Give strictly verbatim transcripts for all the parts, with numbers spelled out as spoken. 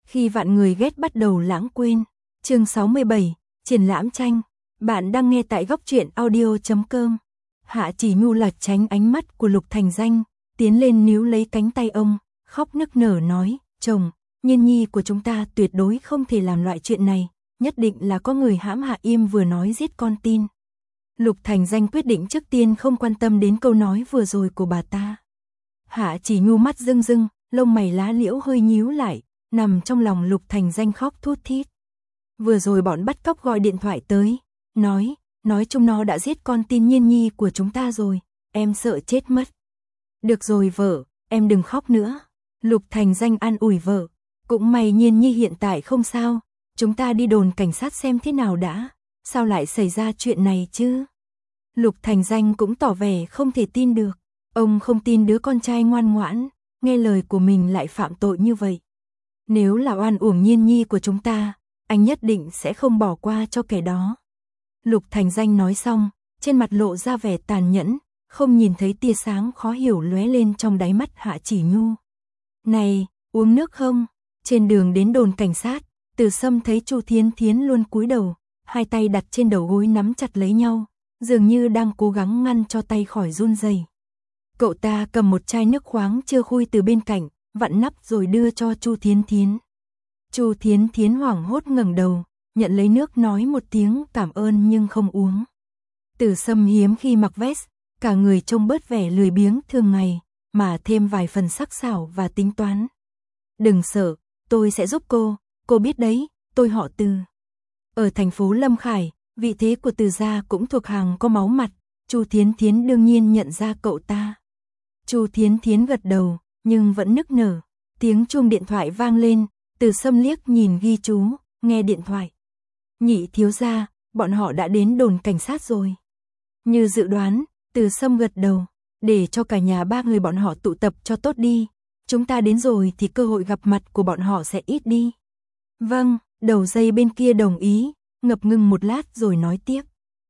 Khi vạn người ghét bắt đầu lãng quên. Chương sáu mươi bảy, triển lãm tranh. Bạn đang nghe tại góc truyện audio chấm com. Hạ Chỉ Nhu lật tránh ánh mắt của Lục Thành Danh, tiến lên níu lấy cánh tay ông, khóc nức nở nói, chồng, Nhiên Nhi của chúng ta tuyệt đối không thể làm loại chuyện này, nhất định là có người hãm Hạ Yêm vừa nói giết con tin. Lục Thành Danh quyết định trước tiên không quan tâm đến câu nói vừa rồi của bà ta. Hạ Chỉ Nhu mắt rưng rưng, lông mày lá liễu hơi nhíu lại, nằm trong lòng Lục Thành Danh khóc thút thít. Vừa rồi bọn bắt cóc gọi điện thoại tới, nói, nói chúng nó đã giết con tin Nhiên Nhi của chúng ta rồi, em sợ chết mất. Được rồi vợ, em đừng khóc nữa. Lục Thành Danh an ủi vợ, cũng may Nhiên Nhi hiện tại không sao, chúng ta đi đồn cảnh sát xem thế nào đã, sao lại xảy ra chuyện này chứ? Lục Thành Danh cũng tỏ vẻ không thể tin được, ông không tin đứa con trai ngoan ngoãn, nghe lời của mình lại phạm tội như vậy. Nếu là oan uổng Nhiên Nhi của chúng ta, anh nhất định sẽ không bỏ qua cho kẻ đó. Lục Thành Danh nói xong, trên mặt lộ ra vẻ tàn nhẫn, không nhìn thấy tia sáng khó hiểu lóe lên trong đáy mắt Hạ Chỉ Nhu. Này, uống nước không? Trên đường đến đồn cảnh sát, Từ Sâm thấy Chu Thiến Thiến luôn cúi đầu, hai tay đặt trên đầu gối nắm chặt lấy nhau, dường như đang cố gắng ngăn cho tay khỏi run rẩy. Cậu ta cầm một chai nước khoáng chưa khui từ bên cạnh, vặn nắp rồi đưa cho Chu Thiến Thiến. Chu Thiến Thiến hoảng hốt ngẩng đầu, nhận lấy nước nói một tiếng cảm ơn nhưng không uống. Từ Sâm hiếm khi mặc vest, cả người trông bớt vẻ lười biếng thường ngày, mà thêm vài phần sắc sảo và tính toán. Đừng sợ, tôi sẽ giúp cô, cô biết đấy, tôi họ Từ. Ở thành phố Lâm Khải, vị thế của Từ gia cũng thuộc hàng có máu mặt, Chu Thiến Thiến đương nhiên nhận ra cậu ta. Chu Thiến Thiến gật đầu, nhưng vẫn nức nở. Tiếng chuông điện thoại vang lên, Từ Sâm liếc nhìn ghi chú, nghe điện thoại. Nhị thiếu gia, bọn họ đã đến đồn cảnh sát rồi. Như dự đoán, Từ Sâm gật đầu, để cho cả nhà ba người bọn họ tụ tập cho tốt đi. Chúng ta đến rồi thì cơ hội gặp mặt của bọn họ sẽ ít đi. Vâng, đầu dây bên kia đồng ý, ngập ngừng một lát rồi nói tiếp.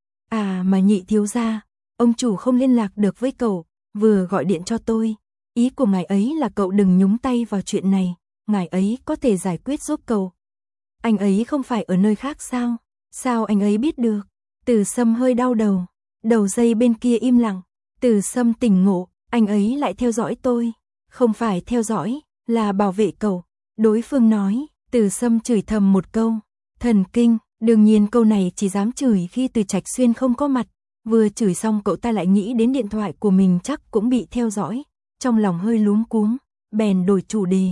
À mà nhị thiếu gia, ông chủ không liên lạc được với cậu, vừa gọi điện cho tôi. Ý của ngài ấy là cậu đừng nhúng tay vào chuyện này, ngài ấy có thể giải quyết giúp cậu. Anh ấy không phải ở nơi khác sao? Sao anh ấy biết được? Từ Sâm hơi đau đầu, đầu dây bên kia im lặng. Từ Sâm tỉnh ngộ, anh ấy lại theo dõi tôi. Không phải theo dõi, là bảo vệ cậu. Đối phương nói, Từ Sâm chửi thầm một câu. Thần kinh, đương nhiên câu này chỉ dám chửi khi Từ Trạch Xuyên không có mặt. Vừa chửi xong cậu ta lại nghĩ đến điện thoại của mình chắc cũng bị theo dõi. Trong lòng hơi luống cuống, bèn đổi chủ đề.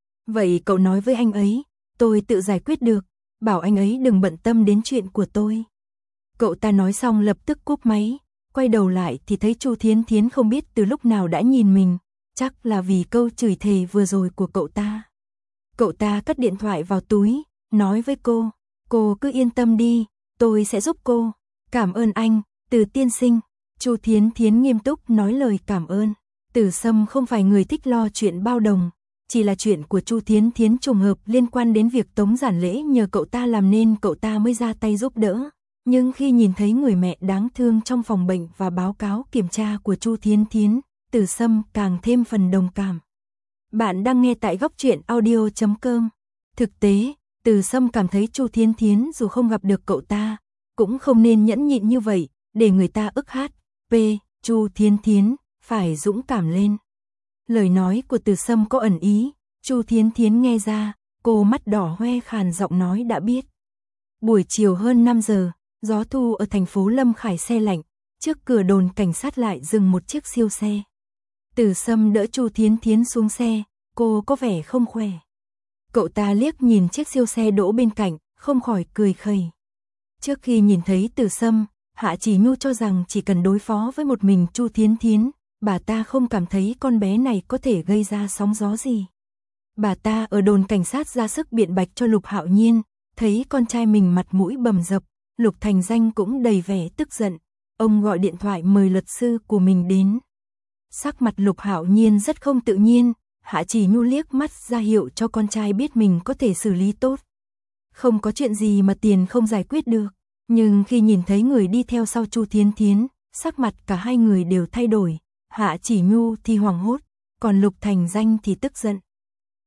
Vậy cậu nói với anh ấy, tôi tự giải quyết được, bảo anh ấy đừng bận tâm đến chuyện của tôi. Cậu ta nói xong lập tức cúp máy, quay đầu lại thì thấy Chu Thiến Thiến không biết từ lúc nào đã nhìn mình, chắc là vì câu chửi thề vừa rồi của cậu ta. Cậu ta cất điện thoại vào túi, nói với cô, cô cứ yên tâm đi, tôi sẽ giúp cô. Cảm ơn anh, Từ tiên sinh. Chu Thiến Thiến nghiêm túc nói lời cảm ơn. Từ Sâm không phải người thích lo chuyện bao đồng, chỉ là chuyện của Chu Thiến Thiến trùng hợp liên quan đến việc Tống Giản Lễ nhờ cậu ta làm nên cậu ta mới ra tay giúp đỡ. Nhưng khi nhìn thấy người mẹ đáng thương trong phòng bệnh và báo cáo kiểm tra của Chu Thiến Thiến, Từ Sâm càng thêm phần đồng cảm. Bạn đang nghe tại góc truyện audio chấm com. Thực tế, Từ Sâm cảm thấy Chu Thiến Thiến dù không gặp được cậu ta, cũng không nên nhẫn nhịn như vậy, để người ta ức hát. P. Chu Thiến Thiến phải dũng cảm lên. Lời nói của Từ Sâm có ẩn ý, Chu Thiến Thiến nghe ra, cô mắt đỏ hoe khàn giọng nói đã biết. Buổi chiều hơn năm giờ, gió thu ở thành phố Lâm Khải se lạnh, trước cửa đồn cảnh sát lại dừng một chiếc siêu xe. Từ Sâm đỡ Chu Thiến Thiến xuống xe, cô có vẻ không khỏe. Cậu ta liếc nhìn chiếc siêu xe đỗ bên cạnh, không khỏi cười khẩy. Trước khi nhìn thấy Từ Sâm, Hạ Chỉ Nhu cho rằng chỉ cần đối phó với một mình Chu Thiến Thiến, bà ta không cảm thấy con bé này có thể gây ra sóng gió gì. Bà ta ở đồn cảnh sát ra sức biện bạch cho Lục Hạo Nhiên, thấy con trai mình mặt mũi bầm dập, Lục Thành Danh cũng đầy vẻ tức giận. Ông gọi điện thoại mời luật sư của mình đến. Sắc mặt Lục Hạo Nhiên rất không tự nhiên, Hạ Chỉ Nhu liếc mắt ra hiệu cho con trai biết mình có thể xử lý tốt. Không có chuyện gì mà tiền không giải quyết được, nhưng khi nhìn thấy người đi theo sau Chu Thiến Thiến, sắc mặt cả hai người đều thay đổi. Hạ Chỉ Nhu thì hoảng hốt, còn Lục Thành Danh thì tức giận.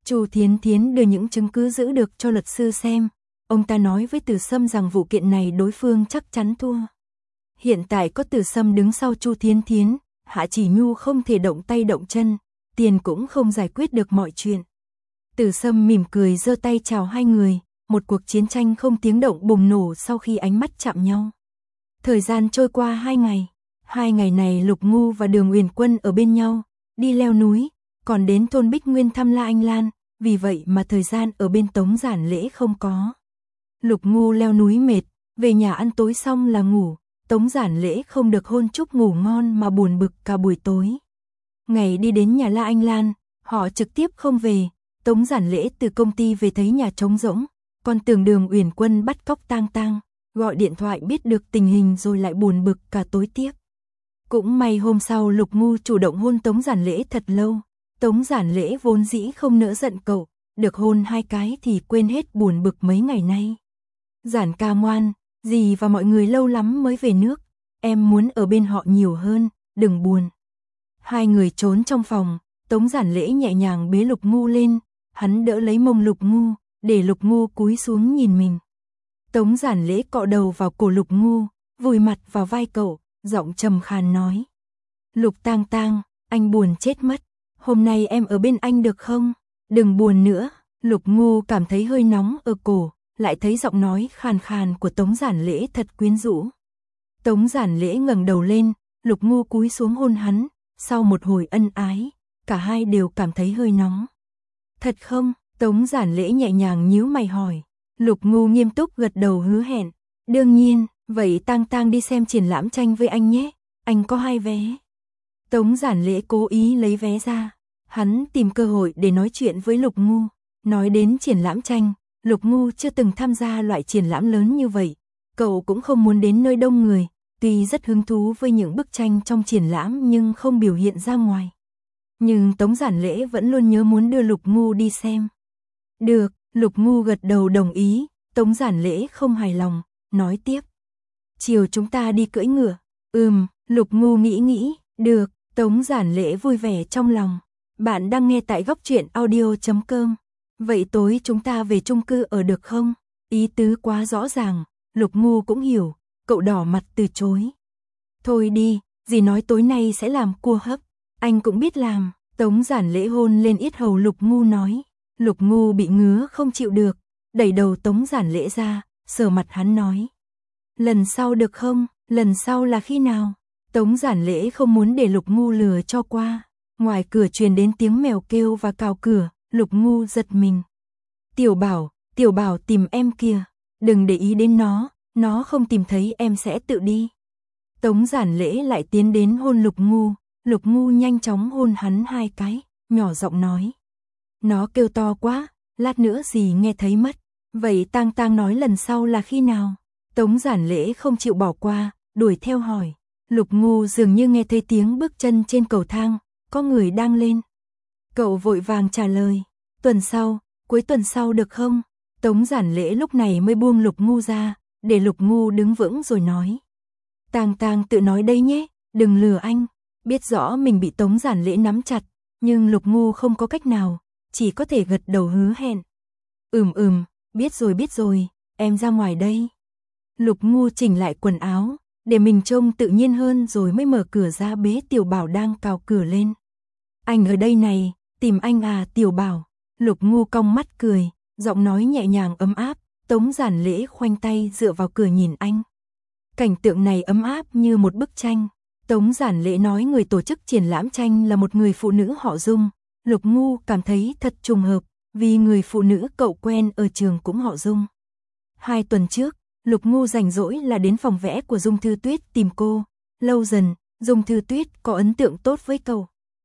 Chu Thiến Thiến đưa những chứng cứ giữ được cho luật sư xem. Ông ta nói với Từ Sâm rằng vụ kiện này đối phương chắc chắn thua. Hiện tại có Từ Sâm đứng sau Chu Thiến Thiến, Hạ Chỉ Nhu không thể động tay động chân, tiền cũng không giải quyết được mọi chuyện. Từ Sâm mỉm cười giơ tay chào hai người, một cuộc chiến tranh không tiếng động bùng nổ sau khi ánh mắt chạm nhau. Thời gian trôi qua hai ngày, hai ngày này Lục Ngu và Đường Uyển Quân ở bên nhau, đi leo núi, còn đến thôn Bích Nguyên thăm La Anh Lan, vì vậy mà thời gian ở bên Tống Giản Lễ không có. Lục Ngu leo núi mệt, về nhà ăn tối xong là ngủ, Tống Giản Lễ không được hôn chúc ngủ ngon mà buồn bực cả buổi tối. Ngày đi đến nhà La Anh Lan, họ trực tiếp không về, Tống Giản Lễ từ công ty về thấy nhà trống rỗng, còn tưởng Đường Uyển Quân bắt cóc Tang Tang, gọi điện thoại biết được tình hình rồi lại buồn bực cả tối tiếc. Cũng may hôm sau Lục Ngu chủ động hôn Tống Giản Lễ thật lâu, Tống Giản Lễ vốn dĩ không nỡ giận cậu, được hôn hai cái thì quên hết buồn bực mấy ngày nay. Giản ca ngoan, dì và mọi người lâu lắm mới về nước, em muốn ở bên họ nhiều hơn, đừng buồn. Hai người trốn trong phòng, Tống Giản Lễ nhẹ nhàng bế Lục Ngu lên, hắn đỡ lấy mông Lục Ngu, để Lục Ngu cúi xuống nhìn mình. Tống Giản Lễ cọ đầu vào cổ Lục Ngu, vùi mặt vào vai cậu, giọng trầm khàn nói. Lục Tang Tang, anh buồn chết mất, hôm nay em ở bên anh được không? Đừng buồn nữa. Lục Ngu cảm thấy hơi nóng ở cổ, lại thấy giọng nói khàn khàn của Tống Giản Lễ thật quyến rũ. Tống Giản Lễ ngẩng đầu lên, Lục Ngu cúi xuống hôn hắn, sau một hồi ân ái, cả hai đều cảm thấy hơi nóng. Thật không? Tống Giản Lễ nhẹ nhàng nhíu mày hỏi. Lục Ngu nghiêm túc gật đầu hứa hẹn. Đương nhiên, vậy Tang Tang đi xem triển lãm tranh với anh nhé, anh có hai vé. Tống Giản Lễ cố ý lấy vé ra, hắn tìm cơ hội để nói chuyện với Lục Ngu. Nói đến triển lãm tranh, Lục Ngu chưa từng tham gia loại triển lãm lớn như vậy, cậu cũng không muốn đến nơi đông người, tuy rất hứng thú với những bức tranh trong triển lãm nhưng không biểu hiện ra ngoài. Nhưng Tống Giản Lễ vẫn luôn nhớ muốn đưa Lục Ngu đi xem. Được, Lục Ngu gật đầu đồng ý, Tống Giản Lễ không hài lòng, nói tiếp. Chiều chúng ta đi cưỡi ngựa. Ừm, Lục Ngu nghĩ nghĩ, được, Tống Giản Lễ vui vẻ trong lòng. Bạn đang nghe tại góc truyện audio chấm com. Vậy tối chúng ta về chung cư ở được không? Ý tứ quá rõ ràng, Lục Ngu cũng hiểu, cậu đỏ mặt từ chối. Thôi đi, dì nói tối nay sẽ làm cua hấp, anh cũng biết làm. Tống Giản Lễ hôn lên yết hầu Lục Ngu nói. Lục Ngu bị ngứa không chịu được, đẩy đầu Tống Giản Lễ ra, sờ mặt hắn nói. Lần sau được không? Lần sau là khi nào? Tống Giản Lễ không muốn để Lục Ngu lừa cho qua. Ngoài cửa truyền đến tiếng mèo kêu và cào cửa, Lục Ngu giật mình. Tiểu Bảo, Tiểu Bảo tìm em kìa, đừng để ý đến nó, nó không tìm thấy em sẽ tự đi. Tống Giản Lễ lại tiến đến hôn Lục Ngu, Lục Ngu nhanh chóng hôn hắn hai cái, nhỏ giọng nói. Nó kêu to quá, lát nữa gì nghe thấy mất. Vậy Tang Tang nói lần sau là khi nào? Tống Giản Lễ không chịu bỏ qua, đuổi theo hỏi. Lục Ngu dường như nghe thấy tiếng bước chân trên cầu thang, có người đang lên. Cậu vội vàng trả lời. Tuần sau, cuối tuần sau được không? Tống Giản Lễ lúc này mới buông Lục Ngu ra, để Lục Ngu đứng vững rồi nói. Tang Tang tự nói đây nhé, đừng lừa anh. Biết rõ mình bị Tống Giản Lễ nắm chặt, nhưng Lục Ngu không có cách nào, chỉ có thể gật đầu hứa hẹn. Ừm ừm, biết rồi biết rồi, em ra ngoài đây. Lục Ngu chỉnh lại quần áo, để mình trông tự nhiên hơn rồi mới mở cửa ra bế Tiểu Bảo đang cào cửa lên. Anh ở đây này, tìm anh à Tiểu Bảo. Lục Ngu cong mắt cười, giọng nói nhẹ nhàng ấm áp, Tống Giản Lễ khoanh tay dựa vào cửa nhìn anh. Cảnh tượng này ấm áp như một bức tranh. Tống Giản Lễ nói người tổ chức triển lãm tranh là một người phụ nữ họ Dung. Lục Ngu cảm thấy thật trùng hợp, vì người phụ nữ cậu quen ở trường cũng họ Dung. Hai tuần trước, Lục Ngu rảnh rỗi là đến phòng vẽ của Dung Thư Tuyết tìm cô. Lâu dần, Dung Thư Tuyết có ấn tượng tốt với cậu.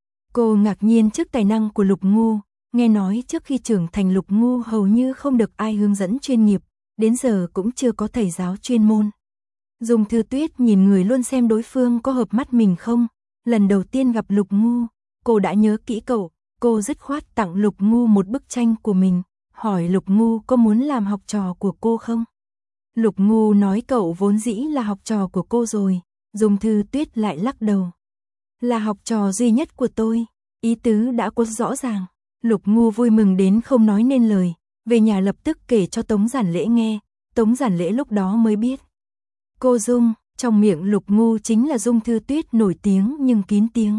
Cô ngạc nhiên trước tài năng của Lục Ngu, nghe nói trước khi trưởng thành Lục Ngu hầu như không được ai hướng dẫn chuyên nghiệp, đến giờ cũng chưa có thầy giáo chuyên môn. Dung Thư Tuyết nhìn người luôn xem đối phương có hợp mắt mình không. Lần đầu tiên gặp Lục Ngu, cô đã nhớ kỹ cậu, cô dứt khoát tặng Lục Ngu một bức tranh của mình, hỏi Lục Ngu có muốn làm học trò của cô không. Lục Ngu nói cậu vốn dĩ là học trò của cô rồi, Dung Thư Tuyết lại lắc đầu. Là học trò duy nhất của tôi, ý tứ đã quá rõ ràng. Lục Ngu vui mừng đến không nói nên lời, về nhà lập tức kể cho Tống Giản Lễ nghe, Tống Giản Lễ lúc đó mới biết. Cô Dung, trong miệng Lục Ngu chính là Dung Thư Tuyết nổi tiếng nhưng kín tiếng.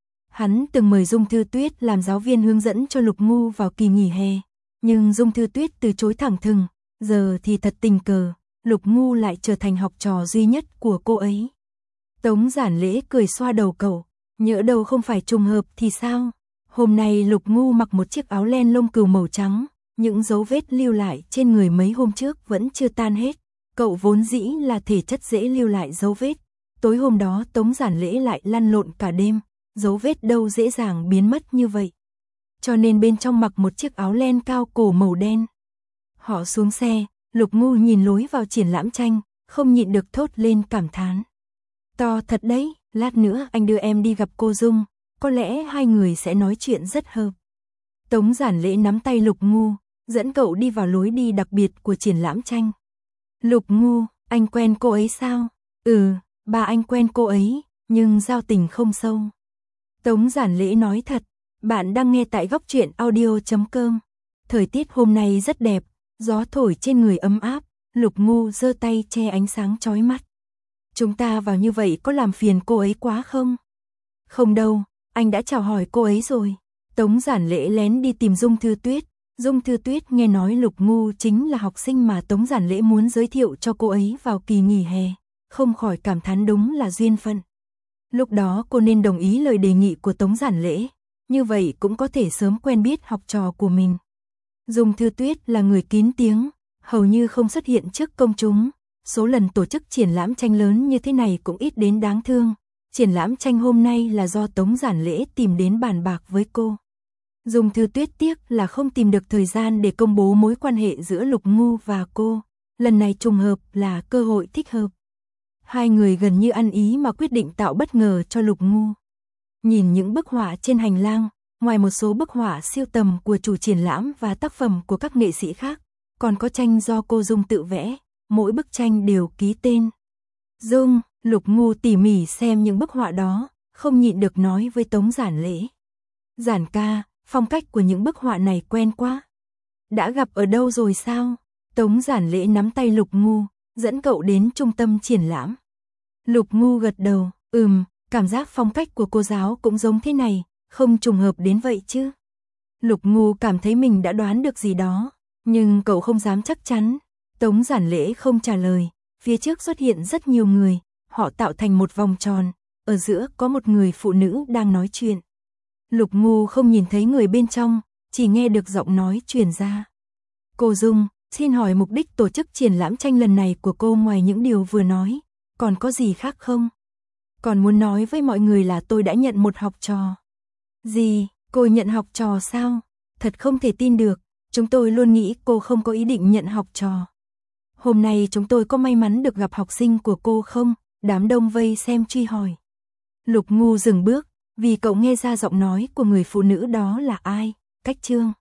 Hắn từng mời Dung Thư Tuyết làm giáo viên hướng dẫn cho Lục Ngu vào kỳ nghỉ hè, nhưng Dung Thư Tuyết từ chối thẳng thừng, giờ thì thật tình cờ, Lục Ngu lại trở thành học trò duy nhất của cô ấy. Tống Giản Lễ cười xoa đầu cậu, nhỡ đâu không phải trùng hợp thì sao? Hôm nay Lục Ngu mặc một chiếc áo len lông cừu màu trắng, những dấu vết lưu lại trên người mấy hôm trước vẫn chưa tan hết. Cậu vốn dĩ là thể chất dễ lưu lại dấu vết. Tối hôm đó Tống Giản Lễ lại lăn lộn cả đêm, dấu vết đâu dễ dàng biến mất như vậy. Cho nên bên trong mặc một chiếc áo len cao cổ màu đen. Họ xuống xe, Lục Ngu nhìn lối vào triển lãm tranh, không nhịn được thốt lên cảm thán. To thật đấy, lát nữa anh đưa em đi gặp cô Dung, có lẽ hai người sẽ nói chuyện rất hợp. Tống Giản Lễ nắm tay Lục Ngu, dẫn cậu đi vào lối đi đặc biệt của triển lãm tranh. Lục Ngu, anh quen cô ấy sao? Ừ, ba anh quen cô ấy, nhưng giao tình không sâu. Tống Giản Lễ nói thật, bạn đang nghe tại góc truyện audio chấm com. Thời tiết hôm nay rất đẹp, gió thổi trên người ấm áp, Lục Ngu giơ tay che ánh sáng chói mắt. Chúng ta vào như vậy có làm phiền cô ấy quá không? Không đâu, anh đã chào hỏi cô ấy rồi. Tống Giản Lễ lén đi tìm Dung Thư Tuyết. Dung Thư Tuyết nghe nói Lục Ngu chính là học sinh mà Tống Giản Lễ muốn giới thiệu cho cô ấy vào kỳ nghỉ hè, không khỏi cảm thán đúng là duyên phận. Lúc đó cô nên đồng ý lời đề nghị của Tống Giản Lễ, như vậy cũng có thể sớm quen biết học trò của mình. Dung Thư Tuyết là người kín tiếng, hầu như không xuất hiện trước công chúng, số lần tổ chức triển lãm tranh lớn như thế này cũng ít đến đáng thương. Triển lãm tranh hôm nay là do Tống Giản Lễ tìm đến bàn bạc với cô. Dung Thư Tuyết tiếc là không tìm được thời gian để công bố mối quan hệ giữa Lục Ngu và cô, lần này trùng hợp là cơ hội thích hợp. Hai người gần như ăn ý mà quyết định tạo bất ngờ cho Lục Ngu. Nhìn những bức họa trên hành lang, ngoài một số bức họa siêu tầm của chủ triển lãm và tác phẩm của các nghệ sĩ khác, còn có tranh do cô Dung tự vẽ, mỗi bức tranh đều ký tên. Dung, Lục Ngu tỉ mỉ xem những bức họa đó, không nhịn được nói với Tống Giản Lễ. Giản ca, phong cách của những bức họa này quen quá. Đã gặp ở đâu rồi sao? Tống Giản Lễ nắm tay Lục Ngu, dẫn cậu đến trung tâm triển lãm. Lục Ngu gật đầu, ừm, cảm giác phong cách của cô giáo cũng giống thế này, không trùng hợp đến vậy chứ. Lục Ngu cảm thấy mình đã đoán được gì đó, nhưng cậu không dám chắc chắn. Tống Giản Lễ không trả lời, phía trước xuất hiện rất nhiều người, họ tạo thành một vòng tròn, ở giữa có một người phụ nữ đang nói chuyện. Lục Ngu không nhìn thấy người bên trong, chỉ nghe được giọng nói truyền ra. Cô Dung, xin hỏi mục đích tổ chức triển lãm tranh lần này của cô ngoài những điều vừa nói, còn có gì khác không? Còn muốn nói với mọi người là tôi đã nhận một học trò. Gì, cô nhận học trò sao? Thật không thể tin được, chúng tôi luôn nghĩ cô không có ý định nhận học trò. Hôm nay chúng tôi có may mắn được gặp học sinh của cô không? Đám đông vây xem truy hỏi. Lục Ngu dừng bước, vì cậu nghe ra giọng nói của người phụ nữ đó là ai, Cách Trương.